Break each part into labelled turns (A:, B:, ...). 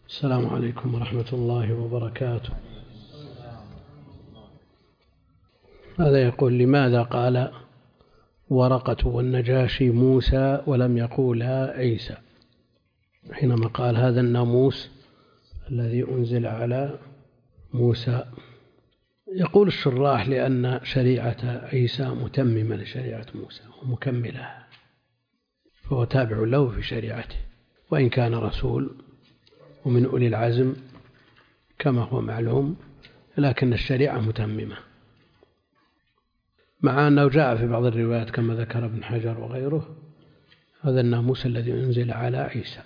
A: السلام عليكم ورحمة الله وبركاته. هذا يقول: لماذا قال ورقة والنجاشي موسى ولم يقولا عيسى حينما قال هذا الناموس الذي أنزل على موسى؟ يقول الشراح: لأن شريعة عيسى متممة لشريعة موسى ومكملة، فهو تابع له في شريعته، وإن كان رسول ومن أولي العزم كما هو معلوم، لكن الشريعة متممة، مع أنه جاء في بعض الروايات كما ذكر ابن حجر وغيره هذا الناموس الذي أنزل على عيسى.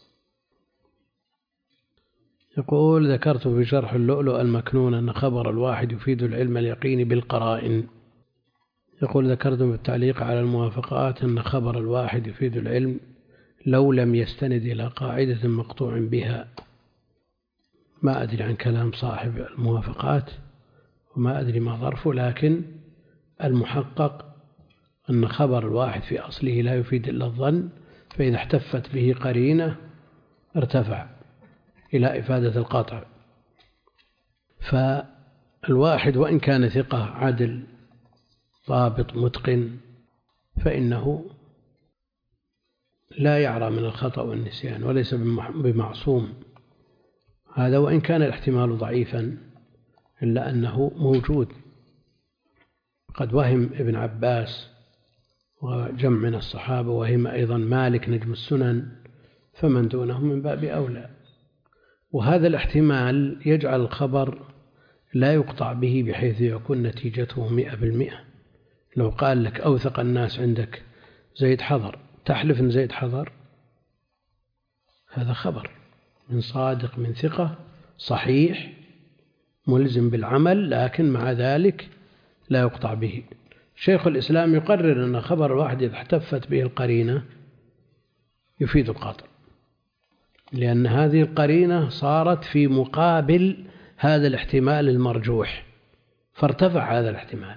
A: يقول: ذكرت في شرح اللؤلؤ المكنون أن خبر الواحد يفيد العلم اليقين بالقرائن. يقول: ذكرت بالتعليق على الموافقات أن خبر الواحد يفيد العلم لو لم يستند إلى قاعدة مقطوع بها. ما أدري عن كلام صاحب الموافقات وما أدري ما ظرفه، لكن المحقق أن خبر الواحد في أصله لا يفيد إلا الظن، فإذا احتفت به قرينة ارتفع إلى إفادة القطع. فالواحد وإن كان ثقة عدل ضابط متقن فإنه لا يعرى من الخطأ والنسيان وليس بمعصوم، هذا وإن كان الاحتمال ضعيفا إلا أنه موجود. قد وهم ابن عباس وجمع من الصحابة، وهم أيضا مالك نجم السنن، فمن دونهم من باب أولى. وهذا الاحتمال يجعل الخبر لا يقطع به بحيث يكون نتيجته 100%. لو قال لك أوثق الناس عندك زيد حضر، تحلف إن زيد حضر، هذا خبر من صادق من ثقة صحيح ملزم بالعمل، لكن مع ذلك لا يقطع به. شيخ الإسلام يقرر أن خبر الواحد إذا احتفت به القرينة يفيد القطع، لأن هذه القرينة صارت في مقابل هذا الاحتمال المرجوح فارتفع هذا الاحتمال.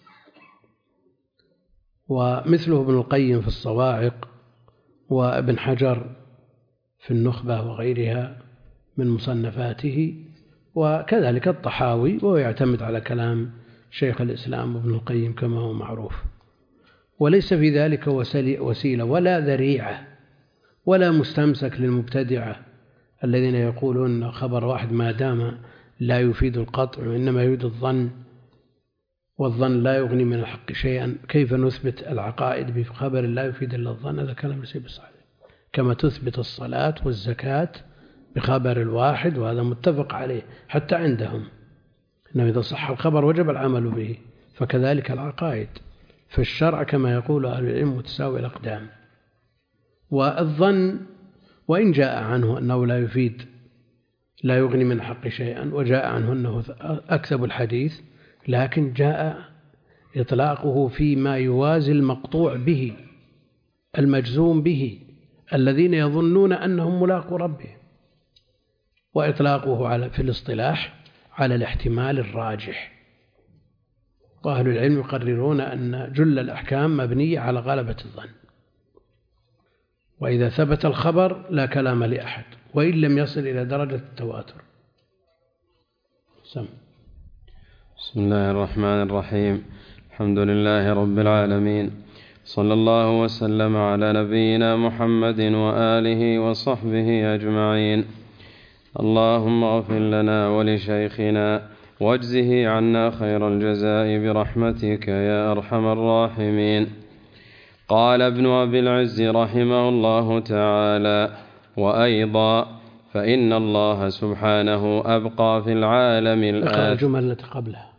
A: ومثله ابن القيم في الصواعق وابن حجر في النخبة وغيرها من مصنفاته، وكذلك الطحاوي، وهو يعتمد على كلام شيخ الإسلام ابن القيم كما هو معروف. وليس في ذلك وسيلة ولا ذريعة ولا مستمسك للمبتدعة الذين يقولون خبر واحد ما دام لا يفيد القطع وإنما يفيد الظن، والظن لا يغني من الحق شيئا. كيف نثبت العقائد بخبر لا يفيد إلا الظن؟ هذا كلام ليس بصحيح. كما تثبت الصلاة والزكاة بخبر الواحد، وهذا متفق عليه حتى عندهم، إنه إذا صح الخبر وجب العمل به، فكذلك العقائد. في الشرع كما يقول أهل العلم متساوي الأقدام. والظن وإن جاء عنه أنه لا يفيد لا يغني من الحق شيئا، وجاء عنه أنه أكذب الحديث، لكن جاء إطلاقه فيما يوازي المقطوع به المجزوم به الذين يظنون أنهم ملاقوا ربهم، وإطلاقه في الاصطلاح على الاحتمال الراجح. وأهل العلم يقررون أن جل الأحكام مبنية على غلبة الظن، وإذا ثبت الخبر لا كلام لأحد وإن لم يصل إلى درجة التواتر.
B: بسم الله الرحمن الرحيم. الحمد لله رب العالمين، صلى الله وسلم على نبينا محمد وآله وصحبه أجمعين. اللهم اغفر لنا ولشيخنا واجزه عنا خير الجزاء برحمتك يا أرحم الراحمين. قال ابن أبي العز رحمه الله تعالى: وأيضا فإن الله سبحانه أبقى في العالم
A: الجملة قبلها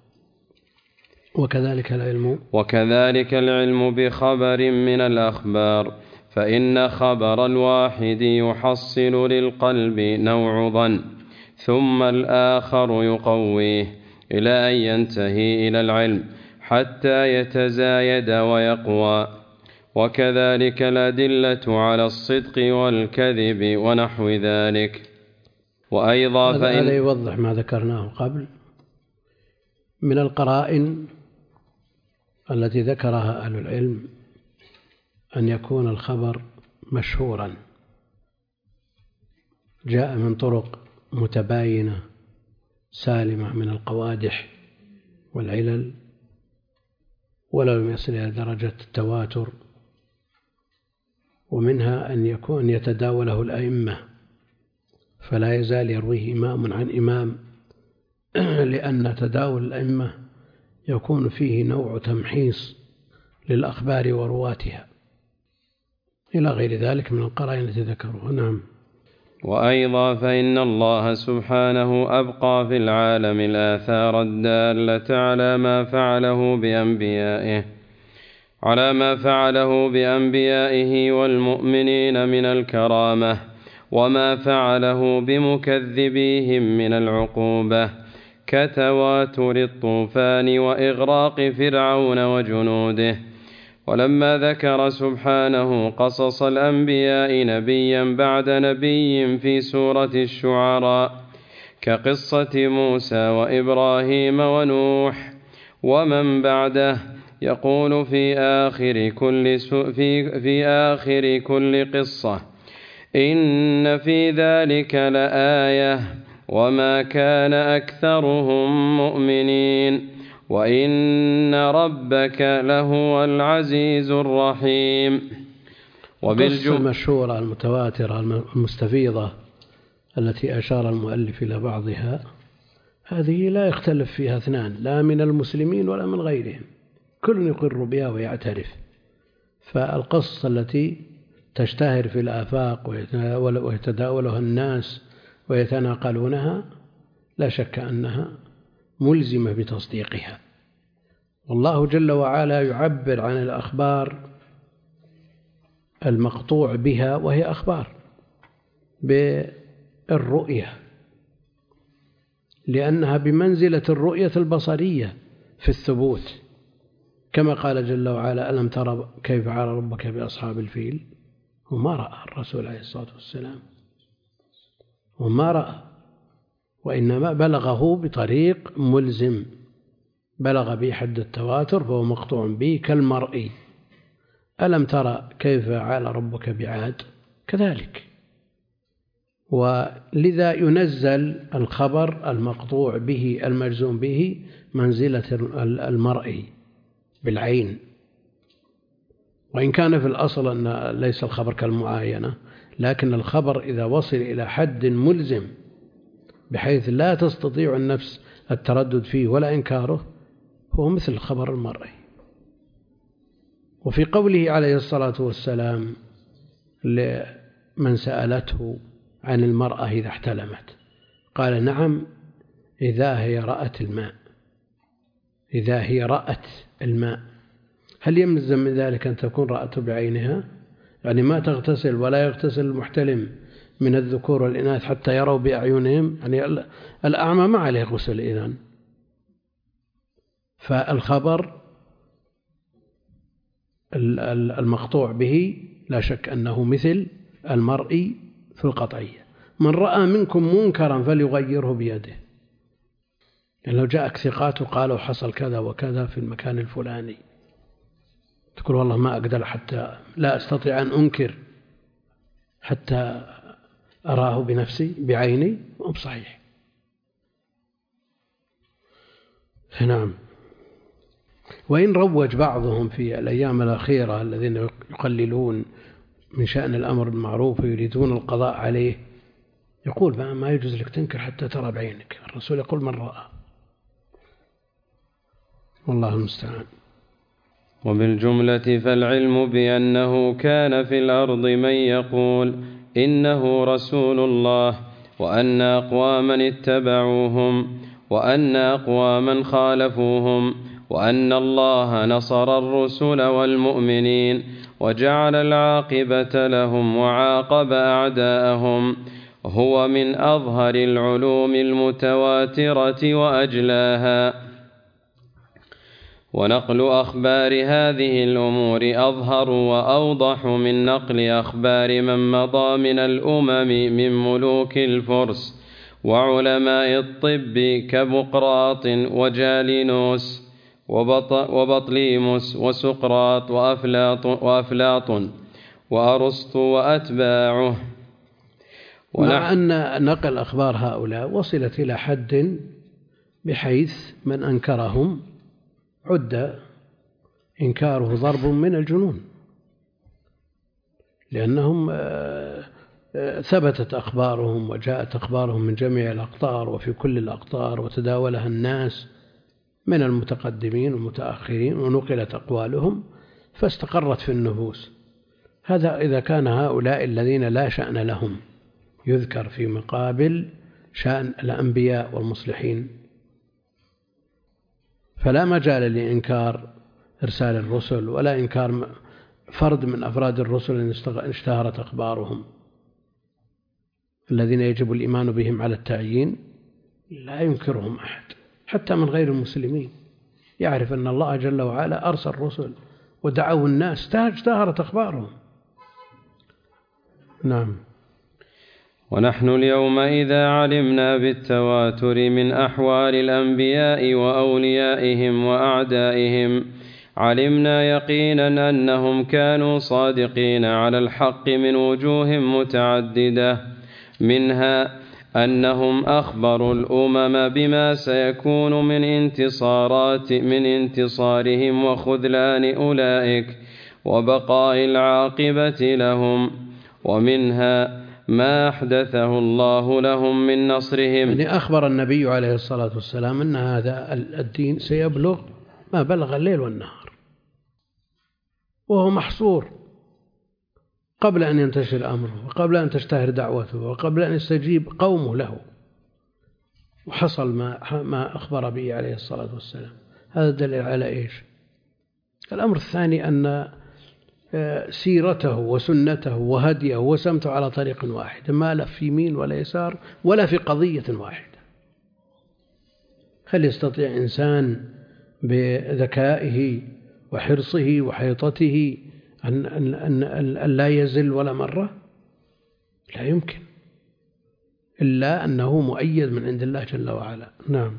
B: وكذلك العلم بخبر من الأخبار، فإن خبر الواحد يحصل للقلب نوع ظن، ثم الآخر يقويه إلى أن ينتهي إلى العلم حتى يتزايد ويقوى. وكذلك الأدلة على الصدق والكذب ونحو ذلك. وأيضا
A: هذا يوضح ما ذكرناه قبل من القرائن التي ذكرها أهل العلم أن يكون الخبر مشهورا جاء من طرق متباينة سالمة من القوادح والعلل، ولو لم يصل إلى درجة التواتر. ومنها أن يكون يتداوله الأئمة، فلا يزال يرويه إمام عن إمام، لأن تداول الأئمة يكون فيه نوع تمحيص للأخبار ورواتها، إلى غير ذلك من القرائن التي ذكروها. نعم.
B: وأيضا فإن الله سبحانه أبقى في العالم الآثار الدالة على ما فعله بأنبيائه والمؤمنين من الكرامة، وما فعله بمكذبيهم من العقوبة، كتواتر الطوفان وإغراق فرعون وجنوده. ولما ذكر سبحانه قصص الأنبياء نبيا بعد نبي في سورة الشعراء كقصة موسى وإبراهيم ونوح ومن بعده، يقول في آخر كل قصة: إن في ذلك لآية وما كان أكثرهم مؤمنين وإن ربك لهو العزيز الرحيم.
A: القصة المشهورة المتواترة المستفيضة التي أشار المؤلف إلى بعضها، هذه لا يختلف فيها اثنان، لا من المسلمين ولا من غيرهم، كل يقر بها ويعترف. فالقصة التي تشتهر في الآفاق ويتداولها الناس ويتناقلونها لا شك أنها ملزمة بتصديقها. والله جل وعلا يعبر عن الأخبار المقطوع بها، وهي أخبار، بالرؤية، لأنها بمنزلة الرؤية البصرية في الثبوت، كما قال جل وعلا: ألم ترى كيف فعل ربك بأصحاب الفيل؟ وما رأى الرسول عليه الصلاة والسلام، وما رأى، وإنما بلغه بطريق ملزم، بلغ به حد التواتر فهو مقطوع به كالمرئي. ألم ترى كيف فعل ربك بعاد؟ كذلك. ولذا ينزل الخبر المقطوع به المجزوم به منزلة المرئي بالعين، وإن كان في الأصل أن ليس الخبر كالمعاينة، لكن الخبر إذا وصل إلى حد ملزم بحيث لا تستطيع النفس التردد فيه ولا إنكاره، هو مثل الخبر المرئي. وفي قوله عليه الصلاة والسلام لمن سألته عن المرأة إذا احتلمت، قال: نعم إذا هي رأت الماء، إذا هي رأت الماء. هل يلزم من ذلك أن تكون رأته بعينها؟ يعني ما تغتسل ولا يغتسل المحتلم من الذكور والإناث حتى يروا بأعينهم؟ يعني الأعمى ما عليه غسل إذن. فالخبر المقطوع به لا شك أنه مثل المرئي في القطعية. من رأى منكم منكرا فليغيره بيده. يعني لو جاءك ثقات وقالوا حصل كذا وكذا في المكان الفلاني، تقول والله ما أقدر، حتى لا أستطيع أن أنكر حتى أراه بنفسي بعيني، مو بصحيح. نعم. وإن روج بعضهم في الأيام الأخيرة الذين يقللون من شأن الأمر بالمعروف ويريدون القضاء عليه، يقول ما يجوز لك تنكر حتى ترى بعينك. الرسول يقول: من رأى. والله المستعان.
B: وبالجملة فالعلم بأنه كان في الأرض من يقول إنه رسول الله، وأن أقواما اتبعوهم، وأن أقواما خالفوهم، وأن الله نصر الرسل والمؤمنين وجعل العاقبة لهم وعاقب أعداءهم، هو من أظهر العلوم المتواترة وأجلاها. ونقل أخبار هذه الأمور أظهر وأوضح من نقل أخبار من مضى من الأمم من ملوك الفرس وعلماء الطب كبقراط وجالينوس وبطليموس وسقراط وأفلاطون وأرسطو وأتباعه.
A: مع أن نقل أخبار هؤلاء وصلت إلى حد بحيث من أنكرهم عد إنكاره ضرب من الجنون، لأنهم ثبتت أخبارهم وجاءت أخبارهم من جميع الأقطار وفي كل الأقطار وتداولها الناس من المتقدمين والمتأخرين ونقلت أقوالهم فاستقرت في النفوس. هذا إذا كان هؤلاء الذين لا شأن لهم يذكر في مقابل شأن الأنبياء والمصلحين، فلا مجال لإنكار إرسال الرسل ولا إنكار فرد من أفراد الرسل إن اشتهرت أخبارهم الذين يجب الإيمان بهم على التعيين، لا ينكرهم أحد حتى من غير المسلمين، يعرف أن الله جل وعلا أرسل الرسل ودعوا الناس، اشتهرت أخبارهم. نعم.
B: ونحن اليوم إذا علمنا بالتواتر من أحوال الأنبياء وأوليائهم وأعدائهم علمنا يقينا أنهم كانوا صادقين على الحق من وجوه متعددة، منها أنهم أخبروا الأمم بما سيكون من انتصارهم وخذلان أولئك وبقاء العاقبة لهم، ومنها ما أحدثه الله لهم من نصرهم.
A: يعني أخبر النبي عليه الصلاة والسلام أن هذا الدين سيبلغ ما بلغ الليل والنهار، وهو محصور قبل أن ينتشر أمره وقبل أن تشتهر دعوته وقبل أن يستجيب قومه له، وحصل ما أخبر به عليه الصلاة والسلام. هذا دليل على إيش؟ الأمر الثاني أن سيرته وسنته وهديه وسمته على طريق واحد، ما لف يمين ولا يسار ولا في قضية واحدة. هل يستطيع إنسان بذكائه وحرصه وحيطته أن لا يزل ولا مرة؟ لا يمكن، إلا أنه مؤيد من عند الله جل وعلا. نعم.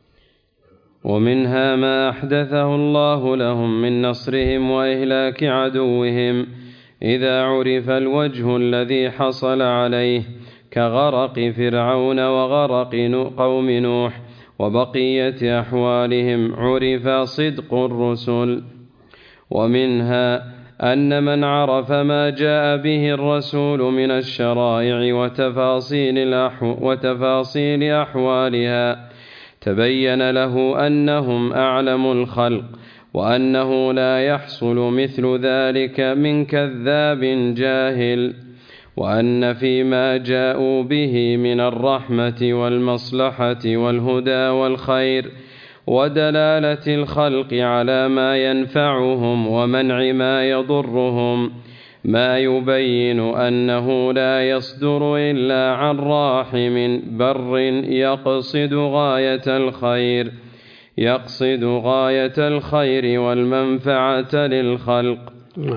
B: ومنها ما أحدثه الله لهم من نصرهم وإهلاك عدوهم إذا عرف الوجه الذي حصل عليه، كغرق فرعون وغرق قوم نوح وبقية أحوالهم عرف صدق الرسل. ومنها أن من عرف ما جاء به الرسول من الشرائع وتفاصيل أحوالها تبين له أنهم أعلم الخلق، وأنه لا يحصل مثل ذلك من كذاب جاهل، وأن فيما جاءوا به من الرحمة والمصلحة والهدى والخير ودلالة الخلق على ما ينفعهم ومنع ما يضرهم ما يبين أنه لا يصدر إلا عن راحم بر يقصد غاية الخير والمنفعة للخلق.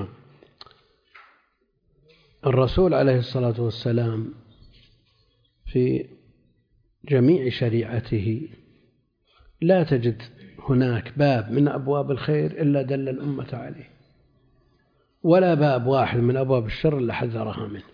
A: الرسول عليه الصلاة والسلام في جميع شريعته لا تجد هناك باب من أبواب الخير إلا دل الأمة عليه، ولا باب واحد من أبواب الشر إلا حذرها منه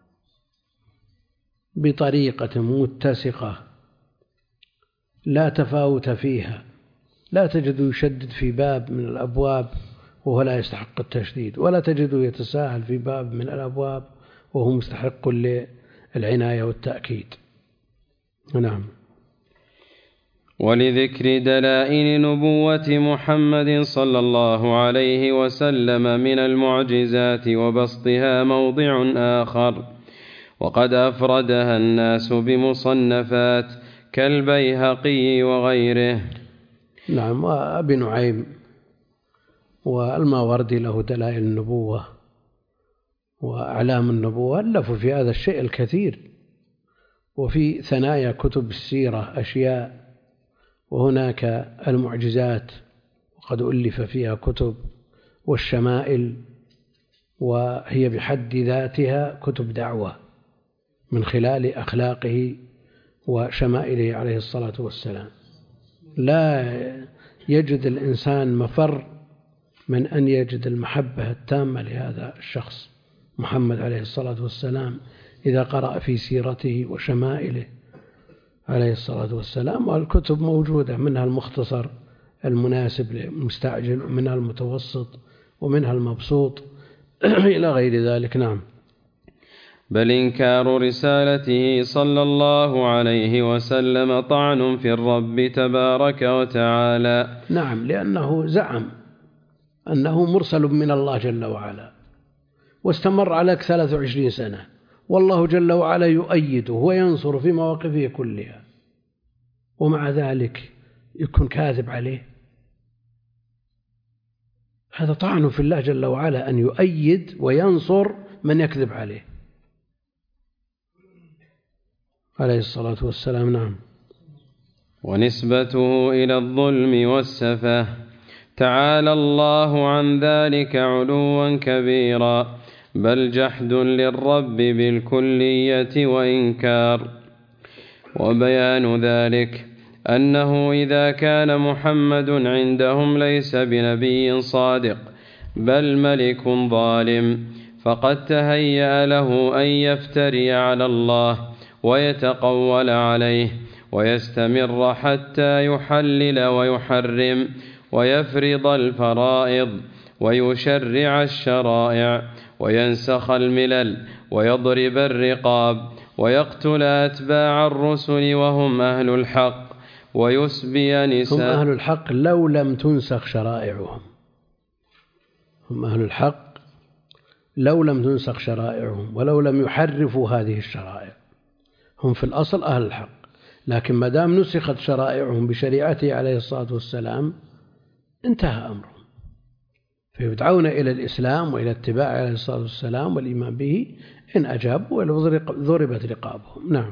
A: بطريقة متسقة لا تفاوت فيها. لا تجد يشدد في باب من الأبواب وهو لا يستحق التشديد، ولا تجد يتساهل في باب من الأبواب وهو مستحق للعناية والتأكيد. نعم.
B: ولذكر دلائل نبوة محمد صلى الله عليه وسلم من المعجزات وبسطها موضع آخر، وقد أفردها الناس بمصنفات كالبيهقي وغيره.
A: نعم. وأبي نعيم والماوردي له دلائل النبوة وأعلام النبوة، ألفوا في هذا الشيء الكثير، وفي ثنايا كتب السيرة أشياء، وهناك المعجزات وقد ألف فيها كتب، والشمائل وهي بحد ذاتها كتب دعوة من خلال أخلاقه وشمائله عليه الصلاة والسلام. لا يجد الإنسان مفر من أن يجد المحبة التامة لهذا الشخص محمد عليه الصلاة والسلام إذا قرأ في سيرته وشمائله عليه الصلاة والسلام. والكتب موجودة، منها المختصر المناسب للمستعجل، ومنها المتوسط، ومنها المبسوط إلى غير ذلك. نعم.
B: بل إنكار رسالته صلى الله عليه وسلم طعن في الرب تبارك وتعالى.
A: نعم، لأنه زعم أنه مرسل من الله جل وعلا، واستمر على 23 سنة، والله جل وعلا يؤيده وينصر في مواقفه كلها، ومع ذلك يكون كاذب عليه. هذا طعن في الله جل وعلا أن يؤيد وينصر من يكذب عليه عليه الصلاة والسلام. نعم.
B: ونسبته إلى الظلم والسفه، تعالى الله عن ذلك علوا كبيرا، بل جحد للرب بالكلية وإنكار. وبيان ذلك أنه إذا كان محمد عندهم ليس بنبي صادق بل ملك ظالم، فقد تهيأ له أن يفتري على الله ويتقول عليه ويستمر حتى يحلل ويحرم ويفرض الفرائض ويشرع الشرائع وينسخ الملل ويضرب الرقاب ويقتل أتباع الرسل وهم أهل الحق ويسبي نساء.
A: هم أهل الحق لو لم تنسخ شرائعهم. هم أهل الحق لو لم تنسخ شرائعهم ولو لم يحرفوا هذه الشرائع. هم في الأصل أهل الحق، لكن ما دام نسخت شرائعهم بشريعته عليه الصلاة والسلام انتهى أمرهم، فيدعون إلى الإسلام وإلى اتباع عليه الصلاة والسلام والإيمان به، إن أجابوا ولو ضربت رقابهم. نعم.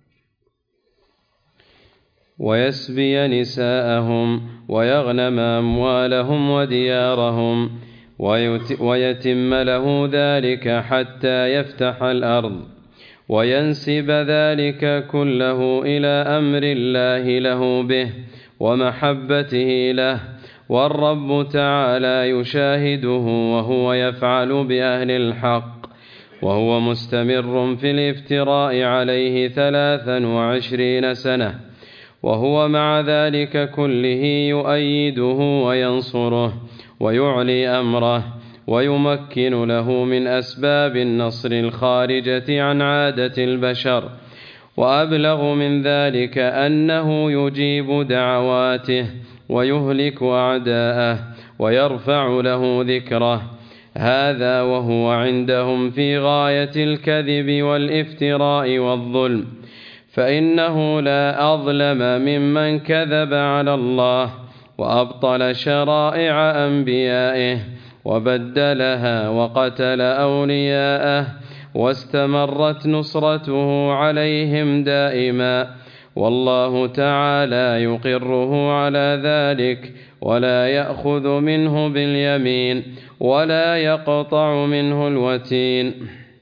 B: ويسبي نساءهم ويغنم أموالهم وديارهم ويتم له ذلك حتى يفتح الأرض، وينسب ذلك كله إلى أمر الله له به ومحبته له، والرب تعالى يشاهده وهو يفعل بأهل الحق، وهو مستمر في الافتراء عليه 23 سنة، وهو مع ذلك كله يؤيده وينصره ويعلي أمره ويمكن له من أسباب النصر الخارجة عن عادة البشر. وأبلغ من ذلك أنه يجيب دعواته ويهلك أعداءه ويرفع له ذكره، هذا وهو عندهم في غاية الكذب والافتراء والظلم، فإنه لا أظلم ممن كذب على الله وأبطل شرائع أنبيائه وبدلها وقتل أولياءه، واستمرت نصرته عليهم دائما، والله تعالى يقره على ذلك ولا يأخذ منه باليمين ولا يقطع منه الوتين.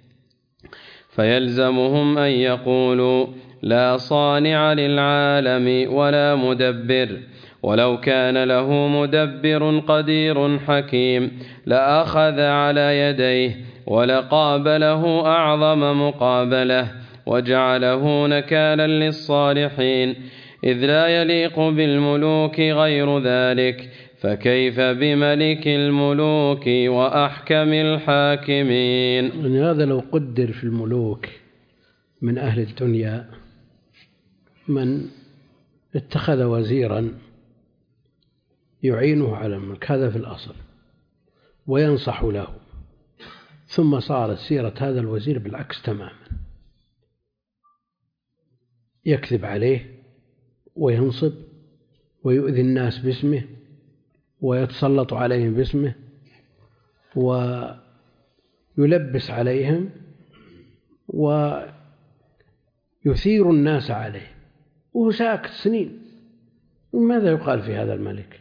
B: فيلزمهم أن يقولوا لا صانع للعالم ولا مدبر، ولو كان له مدبر قدير حكيم لأخذ على يديه ولقابله أعظم مقابلة وجعله نكالا للصالحين، إذ لا يليق بالملوك غير ذلك، فكيف بملك الملوك وأحكم الحاكمين.
A: يعني هذا لو قدر في الملوك من أهل الدنيا من اتخذ وزيرا يعينه على الملك، هذا في الأصل، وينصح له، ثم صارت سيرة هذا الوزير بالعكس تماما، يكذب عليه وينصب ويؤذي الناس باسمه ويتسلط عليهم باسمه ويلبس عليهم ويثير الناس عليه وهو ساكت سنين. ماذا يقال في هذا الملك؟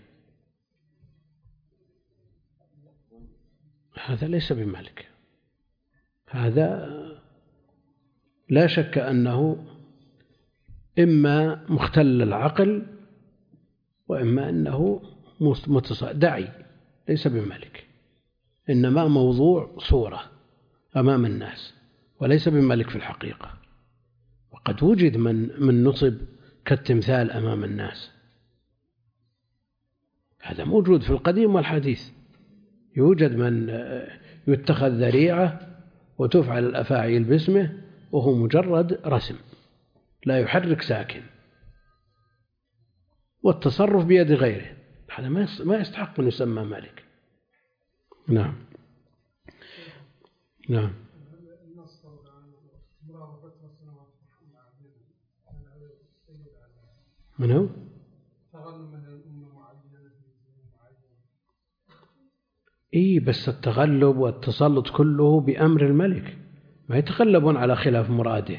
A: هذا ليس بملك، هذا لا شك أنه إما مختل العقل وإما أنه دعي، ليس بملك، إنما موضوع صورة أمام الناس وليس بملك في الحقيقة. وقد وجد من نصب كالتمثال أمام الناس، هذا موجود في القديم والحديث. يوجد من يتخذ ذريعة وتفعل الأفاعيل باسمه وهو مجرد رسم لا يحرك ساكن، والتصرف بيد غيره، هذا ما يستحق أن يسمى ملك. نعم. نعم. من هو؟ بس التغلب والتسلط كله بأمر الملك، ما يتغلبون على خلاف مراده.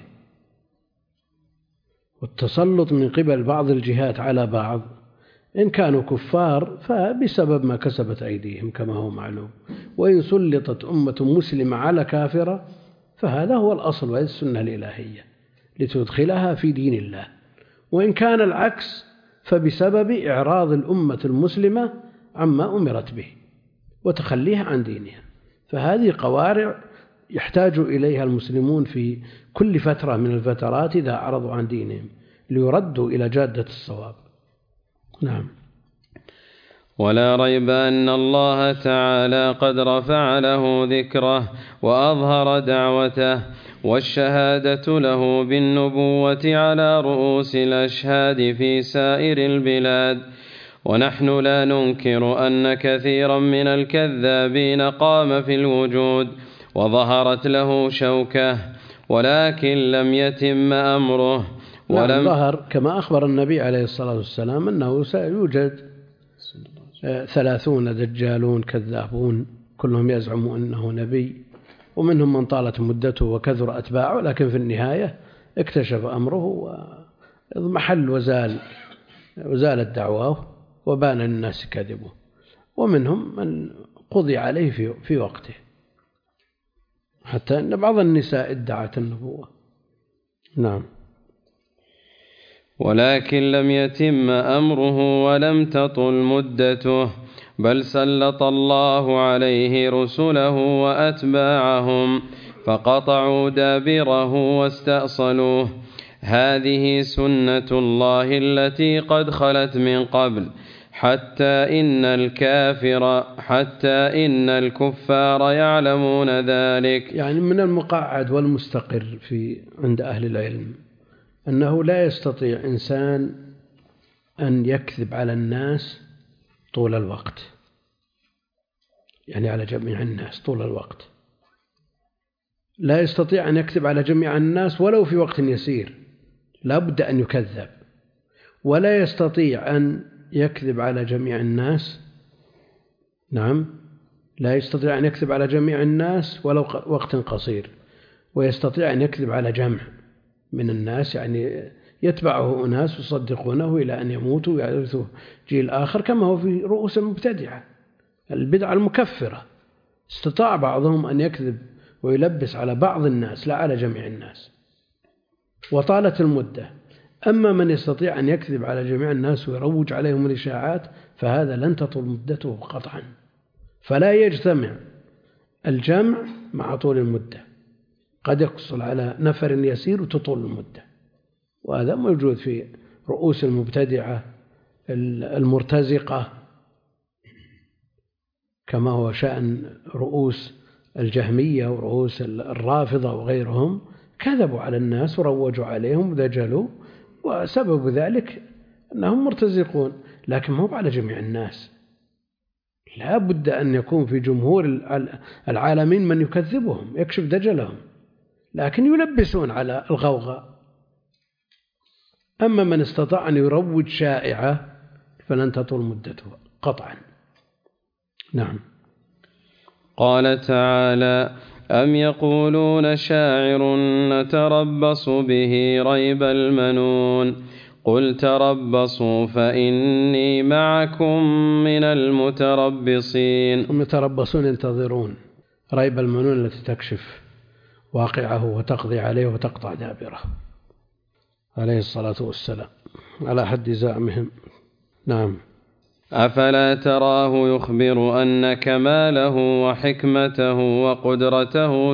A: والتسلط من قبل بعض الجهات على بعض إن كانوا كفار فبسبب ما كسبت أيديهم كما هو معلوم، وإن سلطت أمة مسلمة على كافرة فهذا هو الأصل وهي السنة الإلهية لتدخلها في دين الله. وإن كان العكس فبسبب إعراض الأمة المسلمة عما أمرت به وتخليها عن دينها. فهذه قوارع يحتاج إليها المسلمون في كل فترة من الفترات إذا أعرضوا عن دينهم ليردوا إلى جادة الصواب. نعم.
B: ولا ريب أن الله تعالى قد رفع له ذكره وأظهر دعوته والشهادة له بالنبوة على رؤوس الأشهاد في سائر البلاد. ونحن لا ننكر أن كثيرا من الكذابين قام في الوجود وظهرت له شوكة، ولكن لم يتم أمره.
A: ولم ظهر كما أخبر النبي عليه الصلاة والسلام أنه سيوجد 30 دجالون كذابون كلهم يزعم أنه نبي، ومنهم من طالت مدته وكثر أتباعه، لكن في النهاية اكتشف أمره ومحل وزالت دعواه وبان للناس كذبه، ومنهم من قضي عليه في وقته، حتى أن بعض النساء ادعت النبوة. نعم.
B: ولكن لم يتم أمره ولم تطل مدته، بل سلط الله عليه رسله وأتباعهم فقطعوا دابره واستأصلوه. هذه سنة الله التي قد خلت من قبل، حتى إن الكفار يعلمون ذلك.
A: يعني من المقعد والمستقر عند أهل العلم أنه لا يستطيع إنسان أن يكذب على الناس طول الوقت، يعني على جميع الناس طول الوقت. لا يستطيع أن يكذب على جميع الناس ولو في وقت يسير، لا بد أن يكذب. ولا يستطيع أن يكذب على جميع الناس، نعم، لا يستطيع أن يكذب على جميع الناس ولو وقت قصير، ويستطيع أن يكذب على جمع من الناس، يعني يتبعه أناس يصدقونه إلى أن يموتوا ويعرثوا جيل آخر، كما هو في رؤوس المبتدعة البدعة المكفرة. استطاع بعضهم أن يكذب ويلبس على بعض الناس لا على جميع الناس، وطالت المدة. أما من يستطيع أن يكذب على جميع الناس ويروج عليهم الإشاعات فهذا لن تطول مدته قطعا. فلا يجتمع الجمع مع طول المدة، قد يحصل على نفر يسير وتطول المدة، وهذا موجود في رؤوس المبتدعة المرتزقة، كما هو شأن رؤوس الجهمية ورؤوس الرافضة وغيرهم. كذبوا على الناس وروجوا عليهم ودجلوا، وسبب ذلك أنهم مرتزقون، لكن ما هو على جميع الناس. لا بد أن يكون في جمهور العالمين من يكذبهم يكشف دجلهم، لكن يلبسون على الغوغاء. أما من استطاع أن يروج شائعة فلن تطول مدته قطعا. نعم.
B: قال تعالى: أم يقولون شاعر نتربص به ريب المنون قل تربصوا فإني معكم من المتربصين.
A: هم يتربصون ينتظرون ريب المنون التي تكشف واقعه وتقضي عليه وتقطع دابره عليه الصلاة والسلام على حد زعمهم. نعم.
B: أفلا تراه يخبر أن كماله وحكمته وقدرته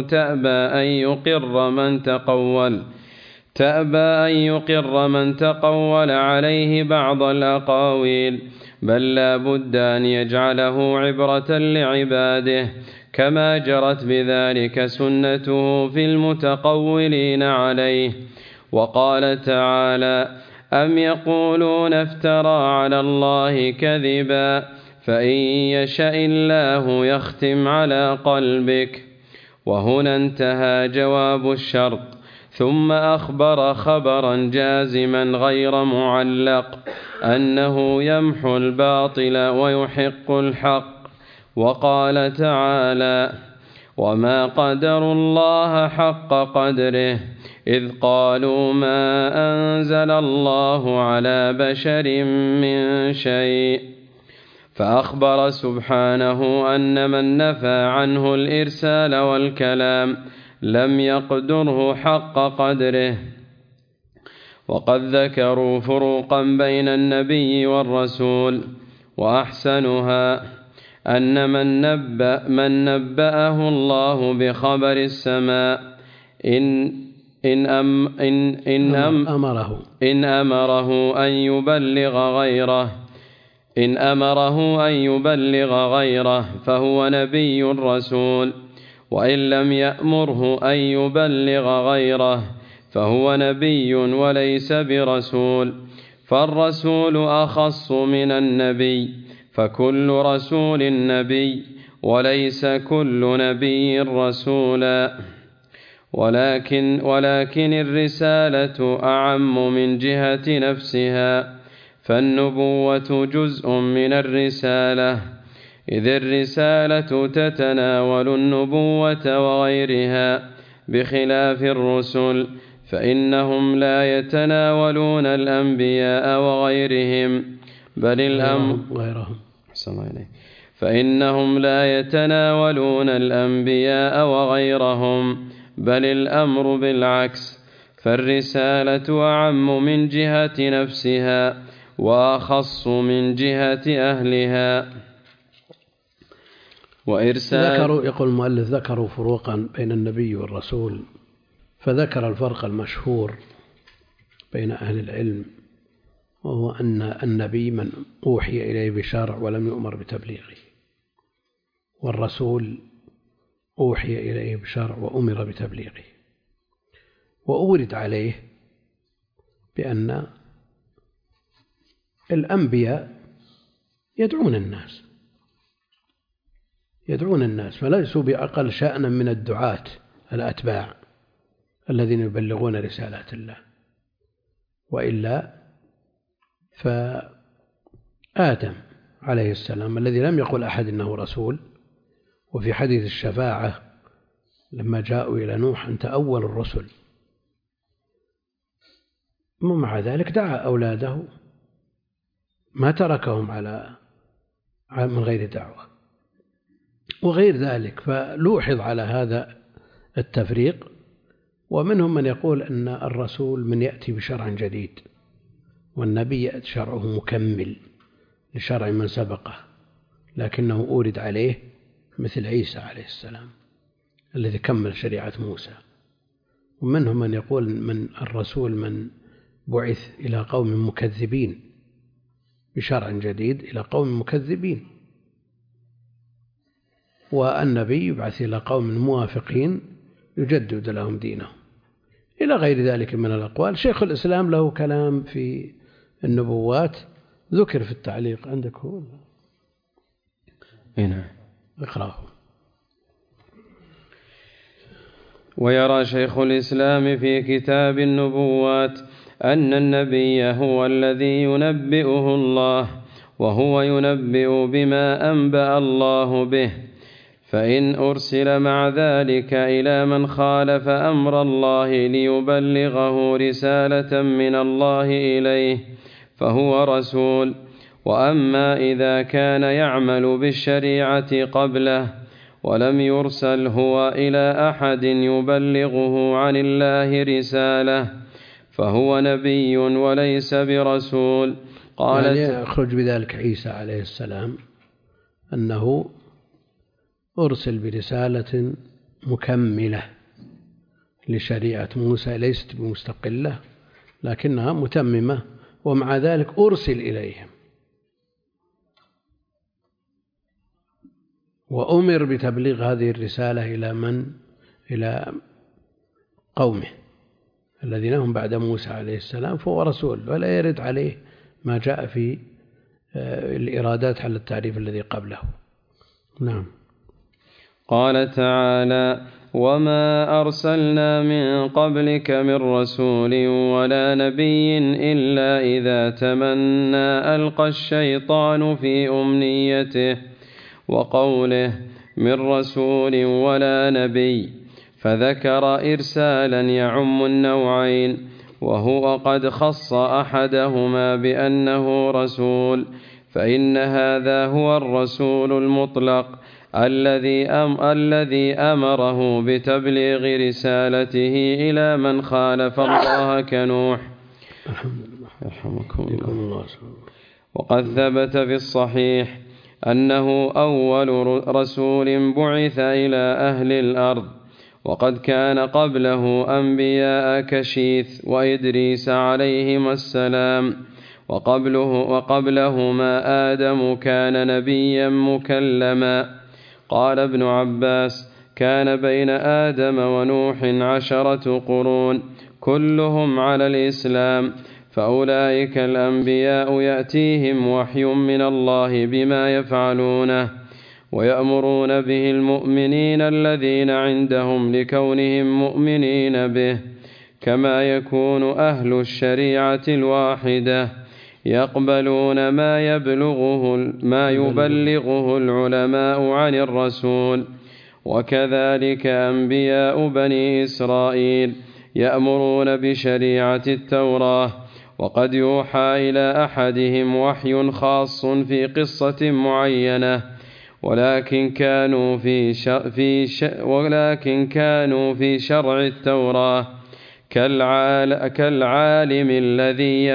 B: تأبى أن يقر من تقول عليه بعض الأقاويل، بل لا بد أن يجعله عبرة لعباده، كما جرت بذلك سنته في المتقولين عليه. وقال تعالى: أم يقولون افترى على الله كذبا فإن يشأ الله يختم على قلبك. وهنا انتهى جواب الشرط، ثم أخبر خبرا جازما غير معلق أنه يمحو الباطل ويحق الحق. وقال تعالى: وما قدروا الله حق قدره إذ قالوا ما أنزل الله على بشر من شيء. فأخبر سبحانه أن من نفى عنه الإرسال والكلام لم يقدره حق قدره. وقد ذكروا فروقا بين النبي والرسول، وأحسنها أن من نبأه الله بخبر السماء إن أمره أن يبلغ غيره فهو نبي رسول، وإن لم يأمره أن يبلغ غيره فهو نبي وليس برسول. فالرسول أخص من النبي، فكل رسول نبي وليس كل نبي رسولا. ولكن الرسالة أعم من جهة نفسها، فالنبوة جزء من الرسالة، إذ الرسالة تتناول النبوة وغيرها، بخلاف الرسل فإنهم لا يتناولون الأنبياء وغيرهم، بل الأمر بالعكس، فالرسالة أعم من جهة نفسها وأخص من جهة أهلها.
A: يقول المؤلف: ذكروا فروقا بين النبي والرسول، فذكر الفرق المشهور بين أهل العلم، وهو أن النبي من أوحي إليه بشرع ولم يؤمر بتبليغه، والرسول أوحي إليه بشرع وأمر بتبليغه. وأورد عليه بأن الأنبياء يدعون الناس فليسوا بأقل شأنا من الدعاة الأتباع الذين يبلغون رسالات الله. وإلا فآدم عليه السلام الذي لم يقل أحد إنه رسول، وفي حديث الشفاعة لما جاءوا إلى نوح: أنت أول الرسل، ومع ذلك دعا أولاده ما تركهم من غير دعوة وغير ذلك. فلوحظ على هذا التفريق. ومنهم من يقول أن الرسول من يأتي بشرع جديد، والنبي يأتي شرعه مكمل لشرع من سبقه، لكنه أورد عليه مثل عيسى عليه السلام الذي كمل شريعة موسى. ومنهم من يقول من الرسول من بعث إلى قوم مكذبين بشرع جديد إلى قوم مكذبين، والنبي يبعث إلى قوم موافقين يجدد لهم دينهم، إلى غير ذلك من الأقوال. شيخ الإسلام له كلام في النبوات ذكر في التعليق، عندك هو؟
B: هنا
A: اقرأه.
B: ويرى شيخ الإسلام في كتاب النبوات أن النبي هو الذي ينبئه الله، وهو ينبئ بما أنبأ الله به، فإن أرسل مع ذلك إلى من خالف أمر الله ليبلغه رسالة من الله إليه فهو رسول. وأما إذا كان يعمل بالشريعة قبله ولم يرسل هو إلى أحد يبلغه عن الله رسالة فهو نبي وليس برسول، قالت
A: يعني يخرج بذلك عيسى عليه السلام أنه أرسل برسالة مكملة لشريعة موسى، ليست بمستقلة لكنها متممة، ومع ذلك أرسل إليهم وأمر بتبليغ هذه الرسالة إلى قومه الذين هم بعد موسى عليه السلام، فهو رسول ولا يرد عليه ما جاء في الإرادات على التعريف الذي قبله. نعم.
B: قال تعالى: وما أرسلنا من قبلك من رسول ولا نبي إلا إذا تمنى ألقى الشيطان في أمنيته. وقوله من رسول ولا نبي فذكر إرسالا يعم النوعين، وهو قد خص أحدهما بأنه رسول، فإن هذا هو الرسول المطلق الذي أمره بتبليغ رسالته إلى من خالف الله كنوح.
A: رحمكم الله.
B: وقد ثبت في الصحيح أنه أول رسول بعث إلى أهل الأرض، وقد كان قبله أنبياء كشيث وإدريس عليهما السلام، وقبلهما آدم كان نبيا مكلما. قال ابن عباس: كان بين آدم ونوح 10 قرون كلهم على الإسلام، فأولئك الأنبياء يأتيهم وحي من الله بما يفعلونه ويأمرون به المؤمنين الذين عندهم لكونهم مؤمنين به، كما يكون أهل الشريعة الواحدة يقبلون ما يبلغه العلماء عن الرسول. وكذلك أنبياء بني إسرائيل يأمرون بشريعة التوراة، وقد يوحى إلى أحدهم وحي خاص في قصة معينة، ولكن كانوا في شرع التوراة كالعالم الذي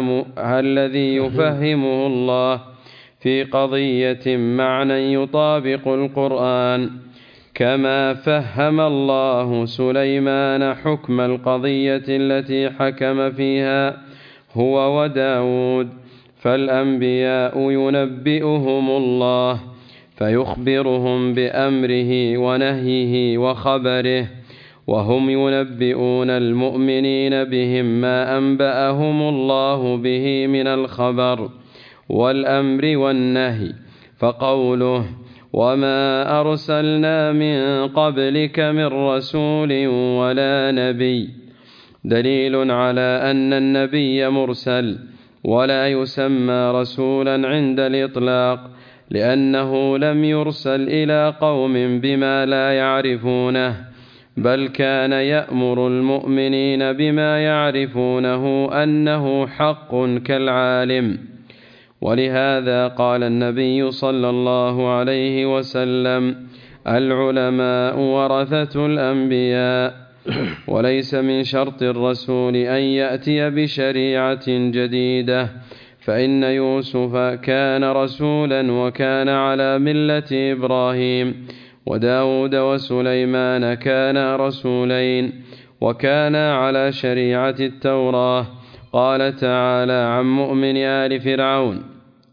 B: يفهمه الله في قضية معنى يطابق القرآن، كما فهم الله سليمان حكم القضية التي حكم فيها هو وداود. فالأنبياء ينبئهم الله فيخبرهم بأمره ونهيه وخبره، وهم ينبئون المؤمنين بهم ما أنبأهم الله به من الخبر والأمر والنهي. فقوله: وما أرسلنا من قبلك من رسول ولا نبي، دليل على أن النبي مرسل ولا يسمى رسولا عند الإطلاق، لأنه لم يرسل إلى قوم بما لا يعرفونه، بل كان يأمر المؤمنين بما يعرفونه أنه حق كالعالم. ولهذا قال النبي صلى الله عليه وسلم: العلماء ورثة الأنبياء. وليس من شرط الرسول أن يأتي بشريعة جديدة، فإن يوسف كان رسولا وكان على ملة إبراهيم، وداود وسليمان كانا رسولين وكانا على شريعة التوراة. قال تعالى عن مؤمن آل فرعون: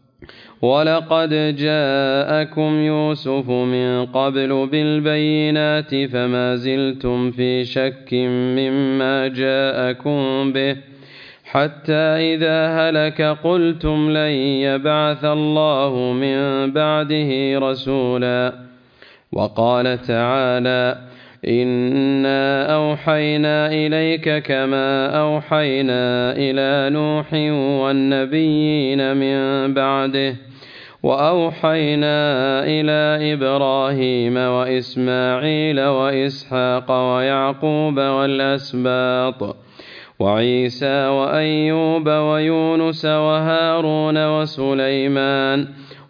B: ولقد جاءكم يوسف من قبل بالبينات فما زلتم في شك مما جاءكم به، حتى إذا هلك قلتم لن يبعث الله من بعده رسولا. وقال تعالى: إنا أوحينا إليك كما أوحينا إلى نوح والنبيين من بعده، وأوحينا إلى إبراهيم وإسماعيل وإسحاق ويعقوب والأسباط وعيسى وأيوب ويونس وهارون وسليمان،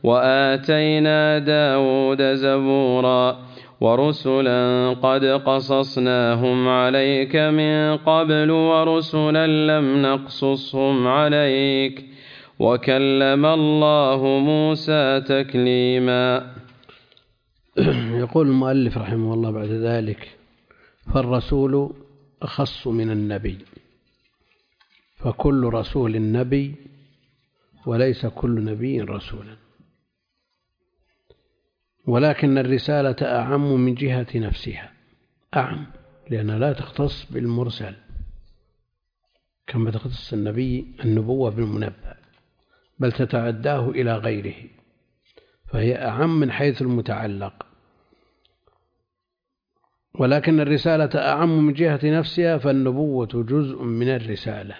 B: وآتينا داود زبورا، ورسلا قد قصصناهم عليك من قبل ورسلا لم نقصصهم عليك، وكلم الله موسى تكليما.
A: يقول المؤلف رحمه الله بعد ذلك: فالرسول أخص من النبي، فكل رسول نبي وليس كل نبي رسولا، ولكن الرسالة أعم من جهة نفسها، أعم لأنها لا تختص بالمرسل كما تختص النبوة بالمنبأ، بل تتعداه إلى غيره، فهي أعم من حيث المتعلق. ولكن الرسالة أعم من جهة نفسها، فالنبوة جزء من الرسالة،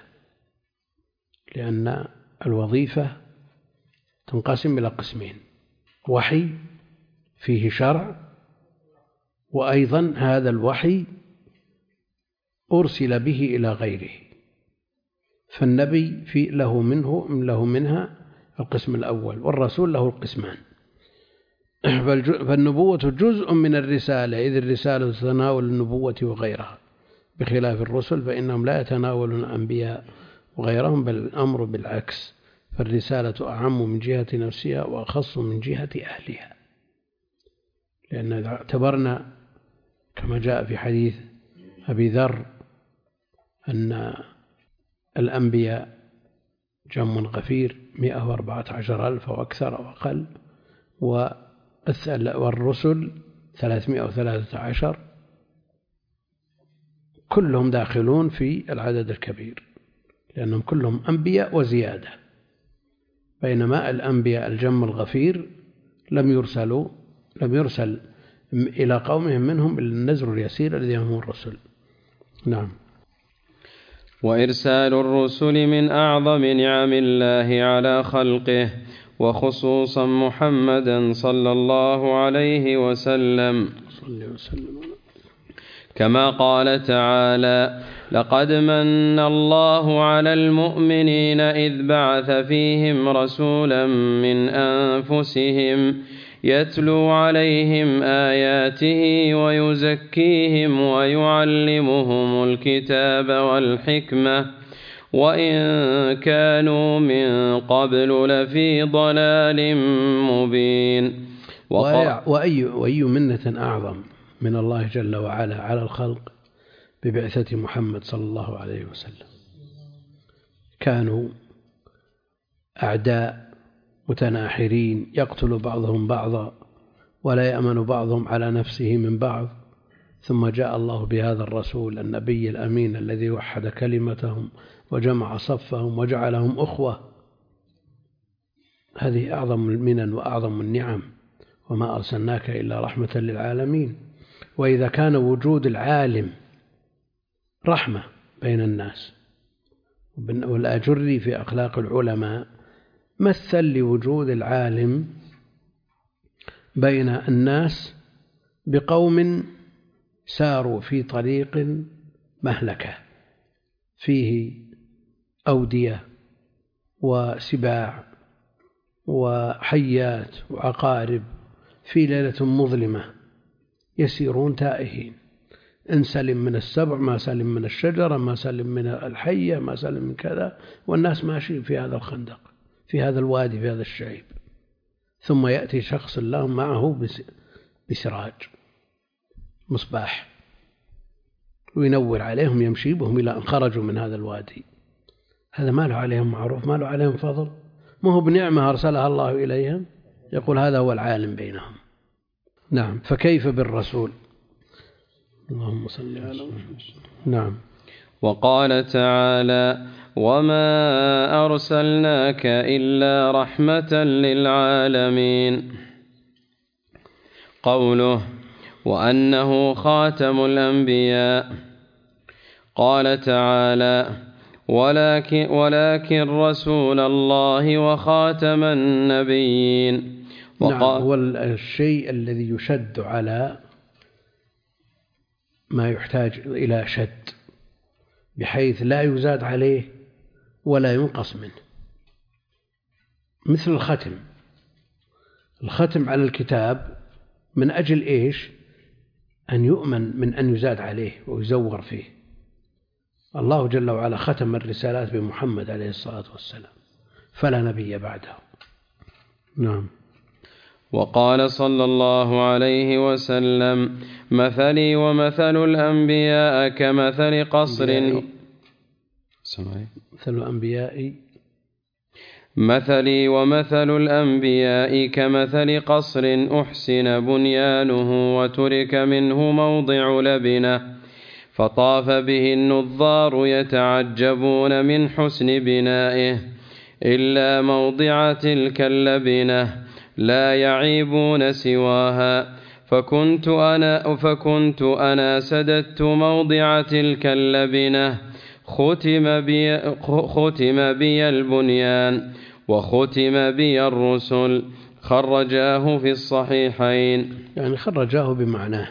A: لأن الوظيفة تنقسم إلى قسمين: وحي فيه شرع، وأيضا هذا الوحي أرسل به إلى غيره، فالنبي له منها القسم الأول، والرسول له القسمان. فالنبوة جزء من الرسالة، إذ الرسالة تتناول النبوة وغيرها، بخلاف الرسل فإنهم لا يتناولون الأنبياء وغيرهم، بل الأمر بالعكس، فالرسالة أعم من جهة نفسها وأخص من جهة أهلها. لأن إذا اعتبرنا كما جاء في حديث أبي ذر أن الأنبياء جم غفير 114,000 وأكثر أو أقل، والرسل 313، كلهم داخلون في العدد الكبير، لأنهم كلهم أنبياء وزيادة، بينما الأنبياء الجم الغفير لم يرسل إلى قومهم منهم النذر اليسير الذي هم الرسل. نعم.
B: وإرسال الرسل من أعظم نعم الله على خلقه، وخصوصا محمدا صلى الله عليه وسلم، كما قال تعالى: لقد من الله على المؤمنين إذ بعث فيهم رسولا من أنفسهم يتلو عليهم آياته ويزكيهم ويعلمهم الكتاب والحكمة وإن كانوا من قبل لفي ضلال مبين.
A: وأي منة أعظم من الله جل وعلا على الخلق ببعثة محمد صلى الله عليه وسلم. كانوا أعداء متناحرين يقتل بعضهم بعضا ولا يأمن بعضهم على نفسه من بعض، ثم جاء الله بهذا الرسول النبي الأمين الذي وحد كلمتهم وجمع صفهم وجعلهم أخوة. هذه أعظم المنن وأعظم النعم، وما أرسلناك إلا رحمة للعالمين. وإذا كان وجود العالم رحمة بين الناس، والآجري في أخلاق العلماء مثل لوجود العالم بين الناس بقوم ساروا في طريق مهلكة فيه أودية وسباع وحيات وعقارب في ليلة مظلمة، يسيرون تائهين، إن سلم من السبع ما سلم من الشجرة ما سلم من الحية ما سلم من كذا، والناس ماشيين في هذا الخندق في هذا الوادي في هذا الشعيب، ثم يأتي شخص لهم معه بسراج مصباح وينور عليهم، يمشي بهم إلى أن خرجوا من هذا الوادي. هذا ما له عليهم معروف، ما له عليهم فضل، ما هو بنعمة أرسلها الله إليهم. يقول هذا هو العالم بينهم. نعم. فكيف بالرسول؟ اللهم صل على محمد. نعم.
B: وقال تعالى: وما أرسلناك إلا رحمة للعالمين. قوله: وأنه خاتم الأنبياء. قال تعالى: ولكن رسول الله وخاتم النبيين.
A: نعم. هو الشيء الذي يشد على ما يحتاج إلى شد، بحيث لا يزاد عليه ولا ينقص منه، مثل الختم على الكتاب من أجل إيش؟ أن يؤمن من أن يزاد عليه ويزور فيه. الله جل وعلا ختم الرسالات بمحمد عليه الصلاة والسلام، فلا نبي بعده. نعم.
B: وقال صلى الله عليه وسلم: مثلي ومثل الأنبياء كمثل قصر. مثلي ومثل الأنبياء كمثل قصر أحسن بنيانه وترك منه موضع لبنة، فطاف به النظار يتعجبون من حسن بنائه، إلا موضع تلك اللبنة لا يعيبون سواها، فكنت أنا سددت موضع تلك اللبنة، ختم بي البنيان وختم بي الرسل. خرجاه في الصحيحين.
A: يعني خرجاه بمعناه،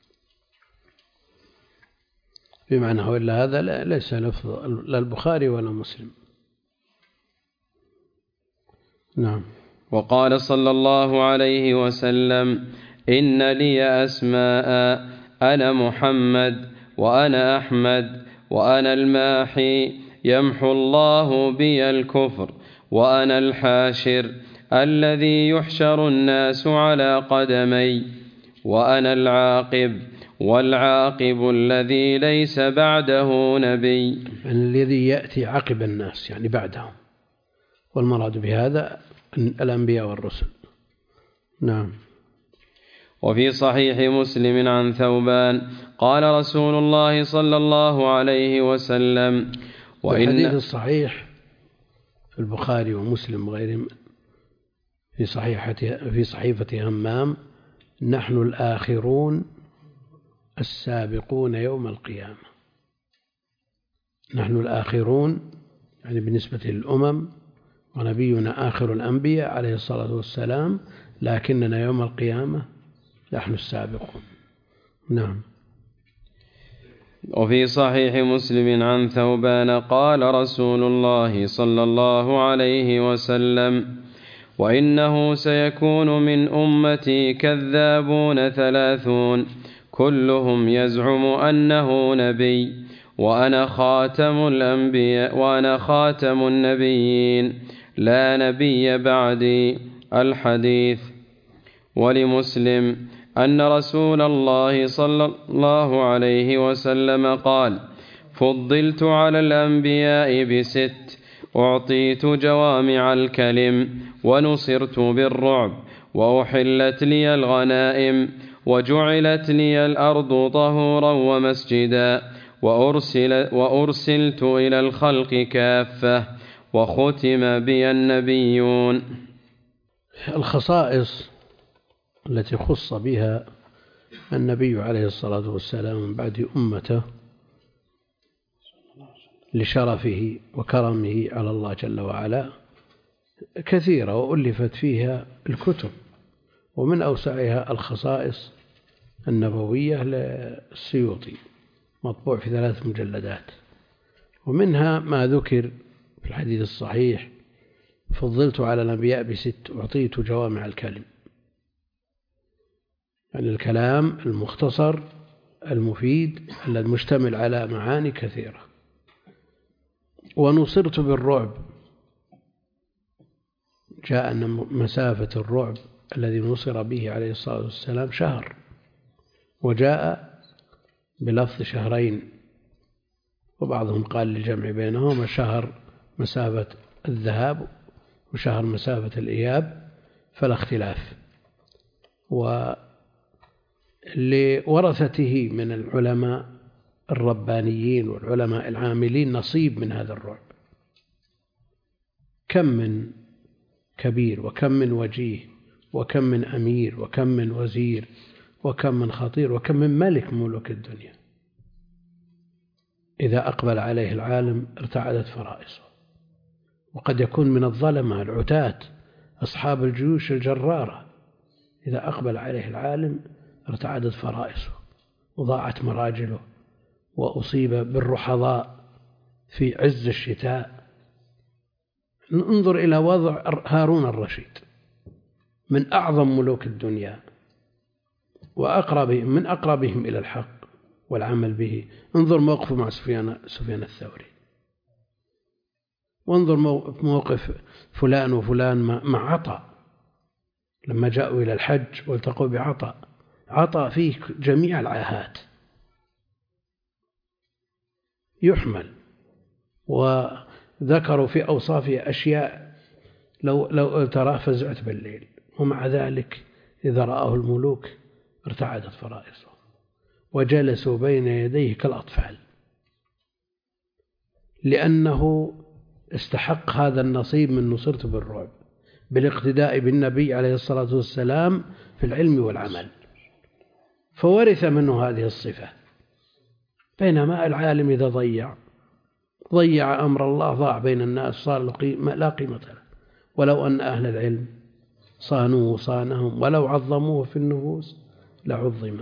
A: وإلا هذا ليس لفظ لا البخاري ولا مسلم. نعم.
B: وقال صلى الله عليه وسلم: إن لي أسماء، أنا محمد وأنا أحمد وأنا الماحي يمحو الله بي الكفر، وأنا الحاشر الذي يحشر الناس على قدمي، وأنا العاقب والعاقب الذي ليس بعده نبي.
A: يعني الذي يأتي عقب الناس يعني بعدهم، والمراد بهذا الأنبياء والرسل. نعم.
B: وفي صحيح مسلم عن ثوبان قال رسول الله صلى الله عليه وسلم:
A: والحديث الصحيح في البخاري ومسلم وغيرهم في صحيفة همام: نحن الآخرون السابقون يوم القيامة. نحن الآخرون يعني بالنسبة للأمم، ونبينا آخر الأنبياء عليه الصلاة والسلام، لكننا يوم القيامة نحن السابقون. نعم.
B: وفي صحيح مسلم عن ثوبان قال رسول الله صلى الله عليه وسلم: وإنه سيكون من أمتي كذابون 30 كلهم يزعم أنه نبي، وأنا خاتم الأنبياء وأنا خاتم النبيين لا نبي بعدي. الحديث. ولمسلم أن رسول الله صلى الله عليه وسلم قال: فضلت على الأنبياء ب6، أعطيت جوامع الكلم، ونصرت بالرعب، وأحلت لي الغنائم، وجعلت لي الأرض طهورا ومسجدا، وأرسلت إلى الخلق كافة، وختم بي النبيون.
A: الخصائص التي خص بها النبي عليه الصلاة والسلام من بعد أمته لشرفه وكرمه على الله جل وعلا كثيرة، وألفت فيها الكتب، ومن أوسعها الخصائص النبوية للسيوطي مطبوع في 3 مجلدات، ومنها ما ذكر في الحديث الصحيح: فضلت على الأنبياء ب6، أعطيت جوامع الكلم، يعني الكلام المختصر المفيد المشتمل على معاني كثيرة. ونصرت بالرعب، جاء أن مسافة الرعب الذي نصر به عليه الصلاة والسلام 1 شهر، وجاء بلفظ 2 وبعضهم قال للجمع بينهما 1 شهر مسافة الذهاب و1 شهر مسافة الإياب، فلا اختلاف. ولورثته من العلماء الربانيين والعلماء العاملين نصيب من هذا الرعب، كم من كبير وكم من وجيه وكم من أمير وكم من وزير وكم من خطير وكم من ملك ملوك الدنيا إذا أقبل عليه العالم ارتعدت فرائصه. وقد يكون من الظلمة العتاة أصحاب الجيوش الجرارة، إذا أقبل عليه العالم ارتعدت فرائصه وضاعت مراجله، وأصيب بالرحضاء في عز الشتاء. انظر إلى وضع هارون الرشيد من أعظم ملوك الدنيا وأقربهم من أقربهم إلى الحق والعمل به، انظر موقفه مع سفيان الثوري، وانظر موقف فلان وفلان مع عطاء لما جاءوا إلى الحج والتقوا عطاء فيه جميع العاهات يحمل، وذكروا في أوصافه أشياء لو تراه فزعت بالليل، ومع ذلك إذا رآه الملوك ارتعدت فرائصه وجلسوا بين يديه كالأطفال، لأنه استحق هذا النصيب من نصرته بالرعب بالاقتداء بالنبي عليه الصلاة والسلام في العلم والعمل، فورث منه هذه الصفة. بينما العالم إذا ضيع أمر الله ضاع بين الناس، صار لا قيمة له. ولو أن أهل العلم صانوه وصانهم ولو عظموه في النفوس لعظم.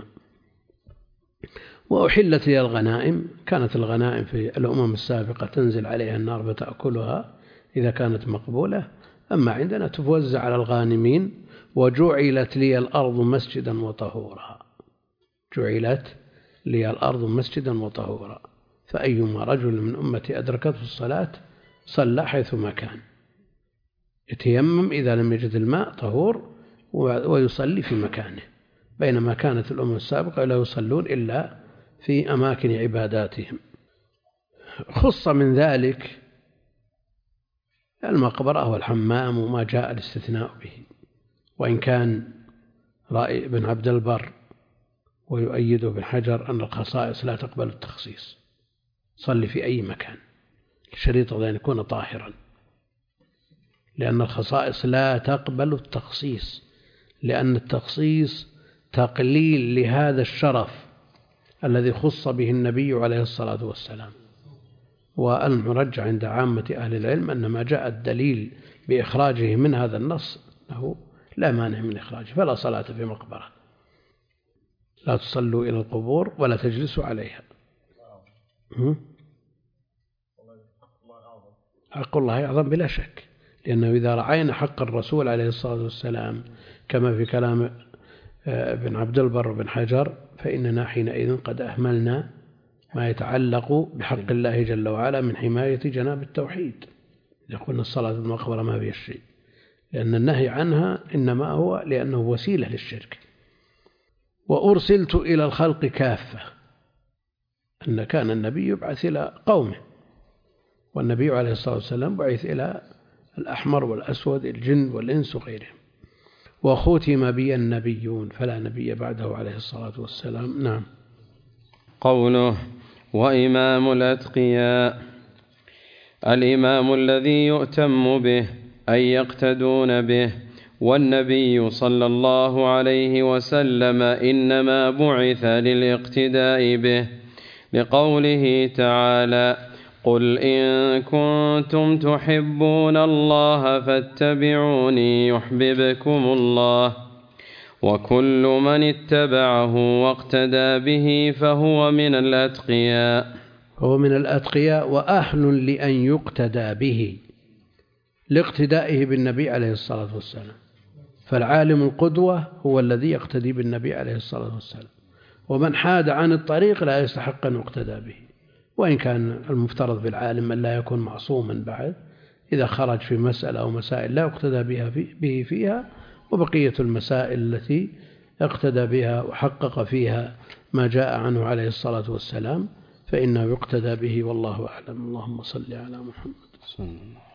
A: وأحلت لي الغنائم، كانت الغنائم في الأمم السابقة تنزل عليها النار فتأكلها إذا كانت مقبولة، أما عندنا توزع على الغانمين. وجعلت لي الأرض مسجدا وطهورا، جعلت لي الأرض مسجدا وطهورا، فأيما رجل من أمتي أدركته الصلاة صلى حيثما كان، يتيمم إذا لم يجد الماء طهور ويصلي في مكانه، بينما كانت الأمم السابقة لا يصلون إلا في أماكن عباداتهم. خص من ذلك المقبرة والحمام وما جاء الاستثناء به، وإن كان رأي ابن عبد البر ويؤيده ابن حجر أن الخصائص لا تقبل التخصيص، صلي في أي مكان، الشريط أن يكون طاهرا، لأن الخصائص لا تقبل التخصيص، لأن التخصيص تقليل لهذا الشرف الذي خص به النبي عليه الصلاة والسلام. والمرجع عند عامة أهل العلم أن ما جاء الدليل بإخراجه من هذا النص أنه لا مانع من إخراجه. فلا صلاة في مقبرة، لا تصلوا إلى القبور ولا تجلسوا عليها. حق الله أعظم بلا شك، لأنه إذا رعينا حق الرسول عليه الصلاة والسلام كما في كلام ابن عبد البر وابن حجر فإننا حينئذ قد أهملنا ما يتعلق بحق الله جل وعلا من حماية جناب التوحيد. إذا قلنا الصلاة في المقبرة ما فيها شيء، لأن النهي عنها إنما هو لأنه وسيلة للشرك. وأرسلت إلى الخلق كافة، أن كان النبي يبعث إلى قومه، والنبي عليه الصلاة والسلام بعث إلى الأحمر والأسود الجن والإنس وغيرهم. وختم بي النبيون فلا نبي بعده عليه الصلاة والسلام. نعم.
B: قوله وإمام الأتقياء، الإمام الذي يؤتم به أي يقتدون به، والنبي صلى الله عليه وسلم إنما بعث للاقتداء به، لقوله تعالى قل إن كنتم تحبون الله فاتبعوني يحببكم الله، وكل من اتبعه واقتدى به فهو من الأتقياء.
A: هو من الأتقياء وأهل لأن يقتدى به لاقتدائه بالنبي عليه الصلاة والسلام. فالعالم القدوة هو الذي يقتدي بالنبي عليه الصلاة والسلام، ومن حاد عن الطريق لا يستحق أن يقتدى به. وإن كان المفترض بالعالم أن لا يكون معصوما بعد، إذا خرج في مسألة أو مسائل لا يقتدى به فيها، وبقية المسائل التي اقتدى بها وحقق فيها ما جاء عنه عليه الصلاة والسلام فإنه يقتدى به، والله أعلم. اللهم صل على محمد.